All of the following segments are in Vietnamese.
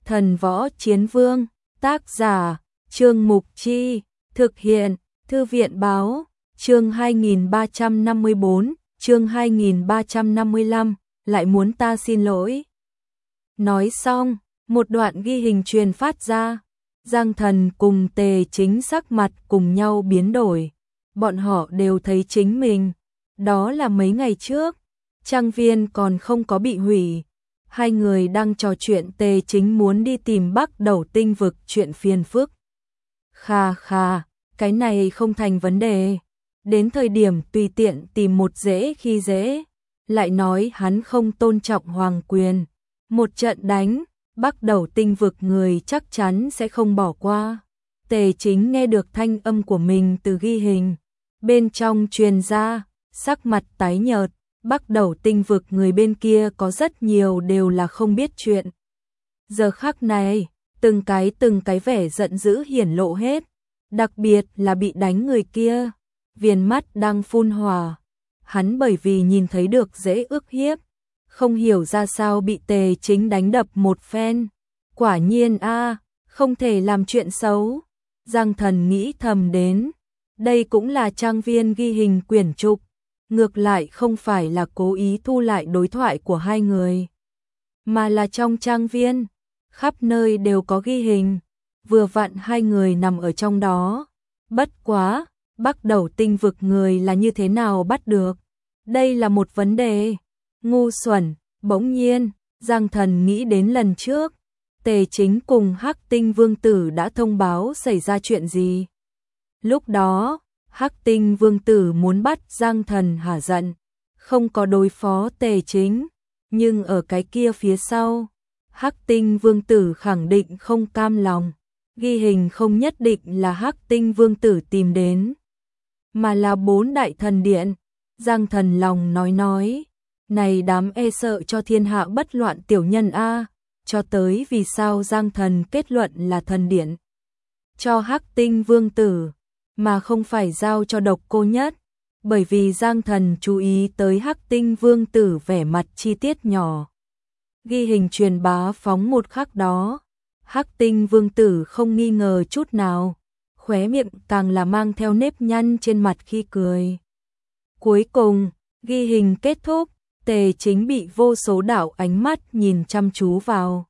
Thần Võ Chiến Vương, tác giả, Trương Mục Chi, thực hiện, Thư viện Báo, chương 2354, chương 2355, lại muốn ta xin lỗi. Nói xong, một đoạn ghi hình truyền phát ra, Giang Thần cùng Tề Chính sắc mặt cùng nhau biến đổi, bọn họ đều thấy chính mình, đó là mấy ngày trước, trang viên còn không có bị hủy. Hai người đang trò chuyện, Tề Chính muốn đi tìm Bắc Đầu Tinh vực chuyện phiền phức. Khà khà, cái này không thành vấn đề. Đến thời điểm tùy tiện tìm một dễ khi dễ, lại nói hắn không tôn trọng hoàng quyền. Một trận đánh, Bắc Đầu Tinh vực người chắc chắn sẽ không bỏ qua. Tề Chính nghe được thanh âm của mình từ ghi hình. Bên trong truyền ra, sắc mặt tái nhợt. Bắc Đầu Tinh vực người bên kia có rất nhiều đều là không biết chuyện. Giờ khắc này, từng cái vẻ giận dữ hiển lộ hết, đặc biệt là bị đánh người kia, viền mắt đang phun hỏa. Hắn bởi vì nhìn thấy được dễ ức hiếp, không hiểu ra sao bị Tề Chính đánh đập một phen. Quả nhiên không thể làm chuyện xấu. Giang Thần nghĩ thầm đến, đây cũng là trang viên ghi hình quyển trục. Ngược lại không phải là cố ý thu lại đối thoại của hai người, mà là trong trang viên, khắp nơi đều có ghi hình, vừa vặn hai người nằm ở trong đó. Bất quá, Bắc Đầu Tinh vực người là như thế nào bắt được? Đây là một vấn đề. Ngu xuẩn, bỗng nhiên, Giang Thần nghĩ đến lần trước, Tề Chính cùng Hắc Tinh Vương Tử đã thông báo xảy ra chuyện gì. Lúc đó, Hắc Tinh Vương Tử muốn bắt Giang Thần hả giận, không có đối phó Tề Chính, nhưng ở cái kia phía sau, Hắc Tinh Vương Tử khẳng định không cam lòng. Ghi hình không nhất định là Hắc Tinh Vương Tử tìm đến, mà là 4 đại thần điện. Giang Thần lòng nói, này đám e sợ cho thiên hạ bất loạn tiểu nhân cho tới vì sao Giang Thần kết luận là thần điện cho Hắc Tinh Vương Tử, mà không phải giao cho Độc Cô Nhất, bởi vì Giang Thần chú ý tới Hắc Tinh Vương Tử vẻ mặt chi tiết nhỏ. Ghi hình truyền bá phóng một khắc đó, Hắc Tinh Vương Tử không nghi ngờ chút nào, khóe miệng càng là mang theo nếp nhăn trên mặt khi cười. Cuối cùng, ghi hình kết thúc, Tề Chính bị vô số đạo ánh mắt nhìn chăm chú vào.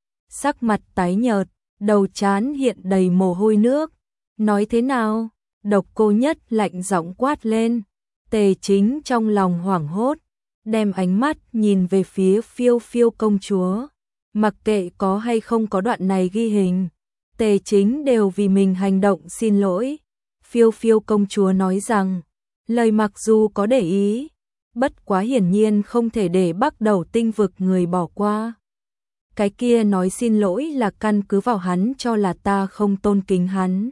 Sắc mặt tái nhợt, đầu trán hiện đầy mồ hôi nước. Nói thế nào? Độc Cô Nhất lạnh giọng quát lên. Tề Chính trong lòng hoảng hốt, đem ánh mắt nhìn về phía Phiêu Phiêu công chúa. Mặc kệ có hay không có đoạn này ghi hình, Tề Chính đều vì mình hành động xin lỗi. Phiêu Phiêu công chúa nói rằng, lời mặc dù có để ý, bất quá hiển nhiên không thể để Bắc Đầu Tinh vực người bỏ qua. Cái kia nói xin lỗi là căn cứ vào hắn cho là ta không tôn kính hắn.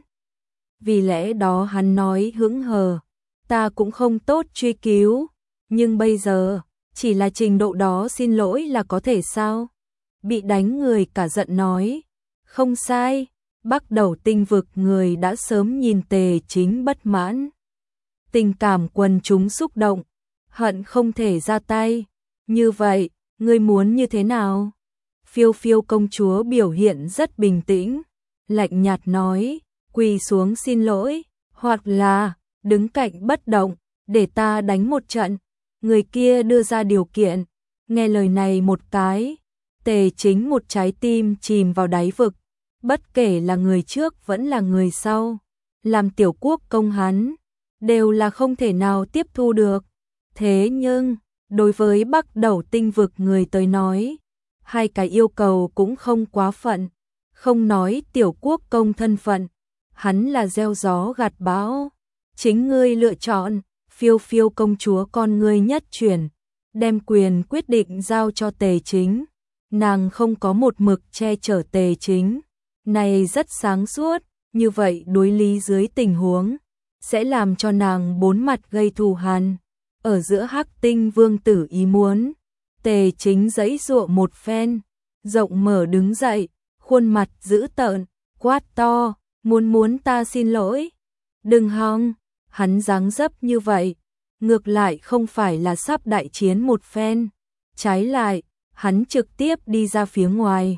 Vì lẽ đó hắn nói hững hờ, ta cũng không tốt truy cứu, nhưng bây giờ, chỉ là trình độ đó xin lỗi là có thể sao? Bị đánh người cả giận nói, không sai, Bắc Đầu Tinh vực người đã sớm nhìn Tề Chính bất mãn. Tình cảm quần chúng xúc động, hận không thể ra tay. Như vậy, ngươi muốn như thế nào? Phiêu Phiêu công chúa biểu hiện rất bình tĩnh, lạnh nhạt nói, quỳ xuống xin lỗi, hoặc là đứng cạnh bất động, để ta đánh một trận. Người kia đưa ra điều kiện, nghe lời này một cái, Tề Chính một trái tim chìm vào đáy vực, bất kể là người trước vẫn là người sau, làm tiểu quốc công hắn, đều là không thể nào tiếp thu được. Thế nhưng, đối với Bắc Đầu Tinh vực người tới nói, hai cái yêu cầu cũng không quá phận, không nói tiểu quốc công thân phận, hắn là gieo gió gặt bão. Chính ngươi lựa chọn. Phiêu Phiêu công chúa con ngươi nhất chuyển, đem quyền quyết định giao cho Tề Chính. Nàng không có một mực che chở Tề Chính, này rất sáng suốt, như vậy đối lý dưới tình huống, sẽ làm cho nàng bốn mặt gây thù hằn. Ở giữa Hắc Tinh Vương Tử ý muốn, Tề Chính giãy giụa một phen, rộng mở đứng dậy, khuôn mặt dữ tợn, quát to, muốn ta xin lỗi. Đừng hòng, hắn dáng dấp như vậy, ngược lại không phải là sắp đại chiến một phen. Trái lại, hắn trực tiếp đi ra phía ngoài,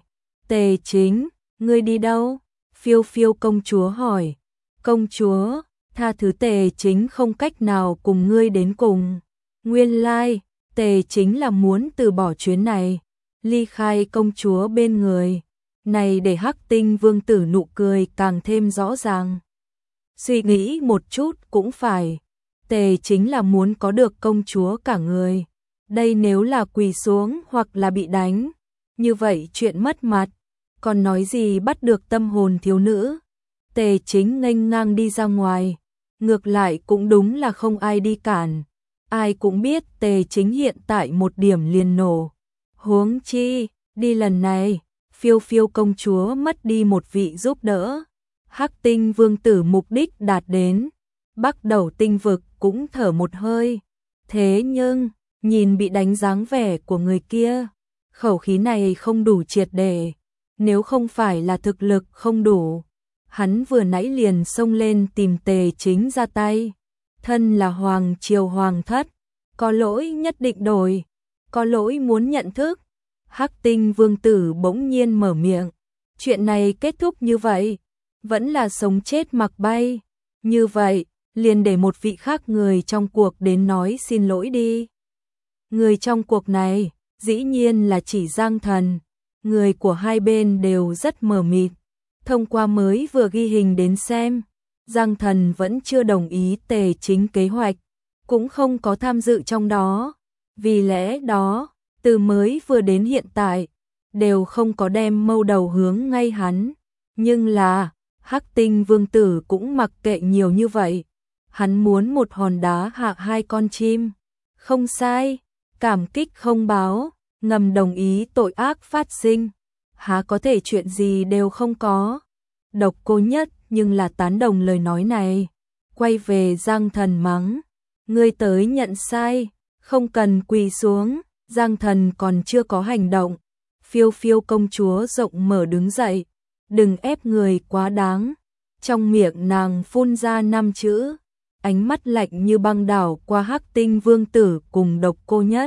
Tề Chính, ngươi đi đâu? Phiêu Phiêu công chúa hỏi. Công chúa, tha thứ Tề Chính không cách nào cùng ngươi đến cùng. Nguyên lai, Tề Chính là muốn từ bỏ chuyến này, ly khai công chúa bên người. Này để Hắc Tinh Vương tử nụ cười càng thêm rõ ràng. Suy nghĩ một chút cũng phải, Tề Chính là muốn có được công chúa cả người. Đây nếu là quỳ xuống hoặc là bị đánh, như vậy chuyện mất mặt, còn nói gì bắt được tâm hồn thiếu nữ. Tề Chính nghênh ngang đi ra ngoài, ngược lại cũng đúng là không ai đi cản. Ai cũng biết Tề Chính hiện tại một điểm liền nổ. Huống chi, đi lần này, Phiêu Phiêu công chúa mất đi một vị giúp đỡ. Hắc Tinh Vương tử mục đích đạt đến, Bắc Đầu tinh vực cũng thở một hơi. Thế nhưng, nhìn bị đánh dáng vẻ của người kia, khẩu khí này không đủ triệt để. Nếu không phải là thực lực không đủ, hắn vừa nãy liền xông lên tìm Tề Chính ra tay. Thân là hoàng triều hoàng thất, có lỗi nhất định đổi, có lỗi muốn nhận thức. Hắc Tinh Vương tử bỗng nhiên mở miệng. Chuyện này kết thúc như vậy, vẫn là sống chết mặc bay. Như vậy, liền để một vị khác người trong cuộc đến nói xin lỗi đi. Người trong cuộc này, dĩ nhiên là chỉ Giang Thần. Người của hai bên đều rất mờ mịt. Thông qua mới vừa ghi hình đến xem, Giang Thần vẫn chưa đồng ý Tề Chính kế hoạch, cũng không có tham dự trong đó. Vì lẽ đó, từ mới vừa đến hiện tại, đều không có đem mâu đầu hướng ngay hắn. Nhưng là, Hắc Tinh Vương tử cũng mặc kệ nhiều như vậy. Hắn muốn một hòn đá hạ hai con chim. Không sai, cảm kích không báo, ngầm đồng ý tội ác phát sinh. Há có thể chuyện gì đều không có. Độc Cô Nhất nhưng là tán đồng lời nói này. Quay về Giang Thần mắng. Ngươi tới nhận sai, không cần quỳ xuống. Giang Thần còn chưa có hành động. Phiêu Phiêu công chúa rộng mở đứng dậy. Đừng ép người quá đáng. Trong miệng nàng phun ra 5 chữ. Ánh mắt lạnh như băng đảo qua Hắc Tinh Vương tử cùng Độc Cô Nhất.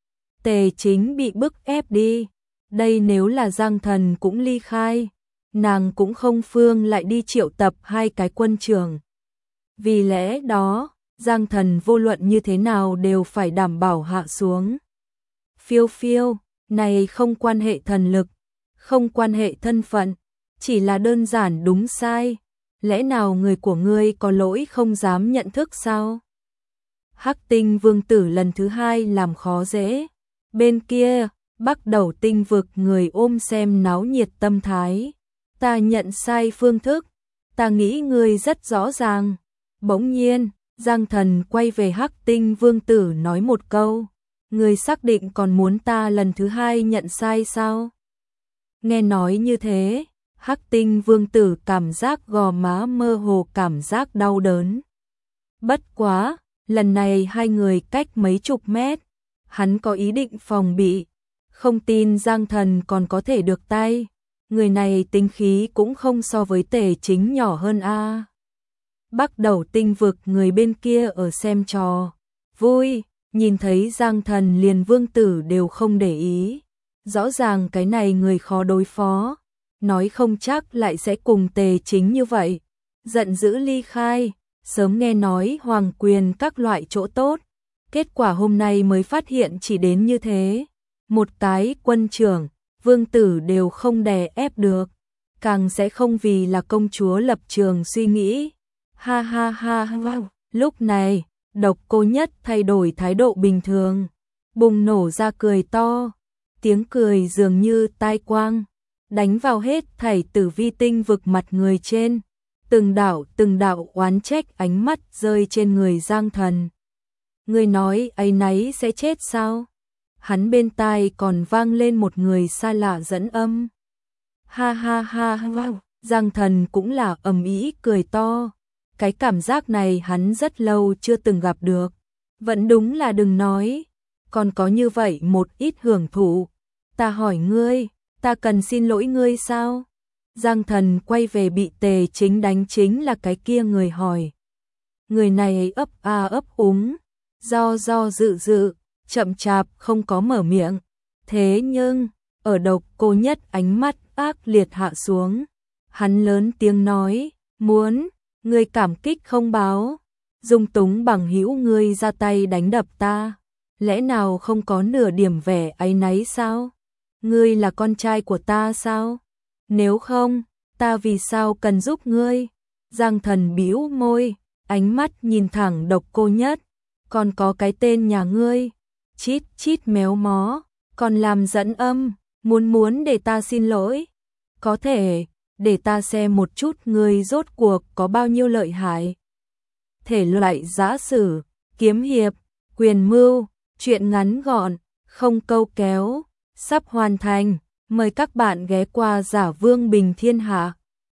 Tề Chính bị bức ép đi. Đây nếu là Giang Thần cũng ly khai, nàng cũng không phương lại đi triệu tập hai cái quân trưởng. Vì lẽ đó, Giang Thần vô luận như thế nào đều phải đảm bảo hạ xuống. Phiêu Phiêu, này không quan hệ thần lực, không quan hệ thân phận, chỉ là đơn giản đúng sai. Lẽ nào người của ngươi có lỗi không dám nhận thức sao? Hắc Tinh Vương tử lần thứ hai làm khó dễ. Bên kia, Bắc Đầu tinh vực người ôm xem náo nhiệt tâm thái. Ta nhận sai phương thức, ta nghĩ ngươi rất rõ ràng. Bỗng nhiên, Giang Thần quay về Hắc Tinh Vương tử nói một câu. Ngươi xác định còn muốn ta lần thứ hai nhận sai sao? Nghe nói như thế, Hắc Tinh Vương tử cảm giác gò má mơ hồ cảm giác đau đớn. Bất quá, lần này hai người cách mấy chục mét. Hắn có ý định phòng bị, không tin Giang Thần còn có thể được tay. Người này tính khí cũng không so với Tề Chính nhỏ hơn a. Bắc Đầu tinh vực người bên kia ở xem trò vui, nhìn thấy Giang Thần liền vương tử đều không để ý. Rõ ràng cái này người khó đối phó, nói không chắc lại sẽ cùng Tề Chính như vậy. Giận dữ ly khai, sớm nghe nói hoàng quyền các loại chỗ tốt. Kết quả hôm nay mới phát hiện chỉ đến như thế. Một cái quân trưởng, vương tử đều không đè ép được. Càng sẽ không vì là công chúa lập trường suy nghĩ. Ha ha ha wow. Lúc này, Độc Cô Nhất thay đổi thái độ bình thường. Bùng nổ ra cười to. Tiếng cười dường như tai quang. Đánh vào hết thảy tử vi tinh vực mặt người trên. Từng đạo oán trách ánh mắt rơi trên người Giang Thần. Người nói áy náy sẽ chết sao? Hắn bên tai còn vang lên một người xa lạ dẫn âm. Ha ha ha wow. Giang Thần cũng là ầm ĩ cười to. Cái cảm giác này hắn rất lâu chưa từng gặp được. Vẫn đúng là đừng nói. Còn có như vậy một ít hưởng thụ. Ta hỏi ngươi, ta cần xin lỗi ngươi sao? Giang Thần quay về bị Tề Chính đánh chính là cái kia người hỏi. Người này ấp a ấp úng. Do dự, chậm chạp không có mở miệng. Thế nhưng, ở Độc Cô Nhất ánh mắt ác liệt hạ xuống. Hắn lớn tiếng nói, muốn, ngươi cảm kích không báo, dung túng bằng hữu ngươi ra tay đánh đập ta, lẽ nào không có nửa điểm vẻ áy náy sao? Ngươi là con trai của ta sao? Nếu không, ta vì sao cần giúp ngươi? Giang Thần bĩu môi, ánh mắt nhìn thẳng Độc Cô Nhất, còn có cái tên nhà ngươi, chít chít méo mó, còn làm dẫn âm, muốn để ta xin lỗi. Có thể, để ta xem một chút ngươi rốt cuộc có bao nhiêu lợi hại. Thể loại giã sử, kiếm hiệp, quyền mưu, truyện ngắn gọn, không câu kéo, sắp hoàn thành. Mời các bạn ghé qua Giả Vương Bình Thiên Hạ.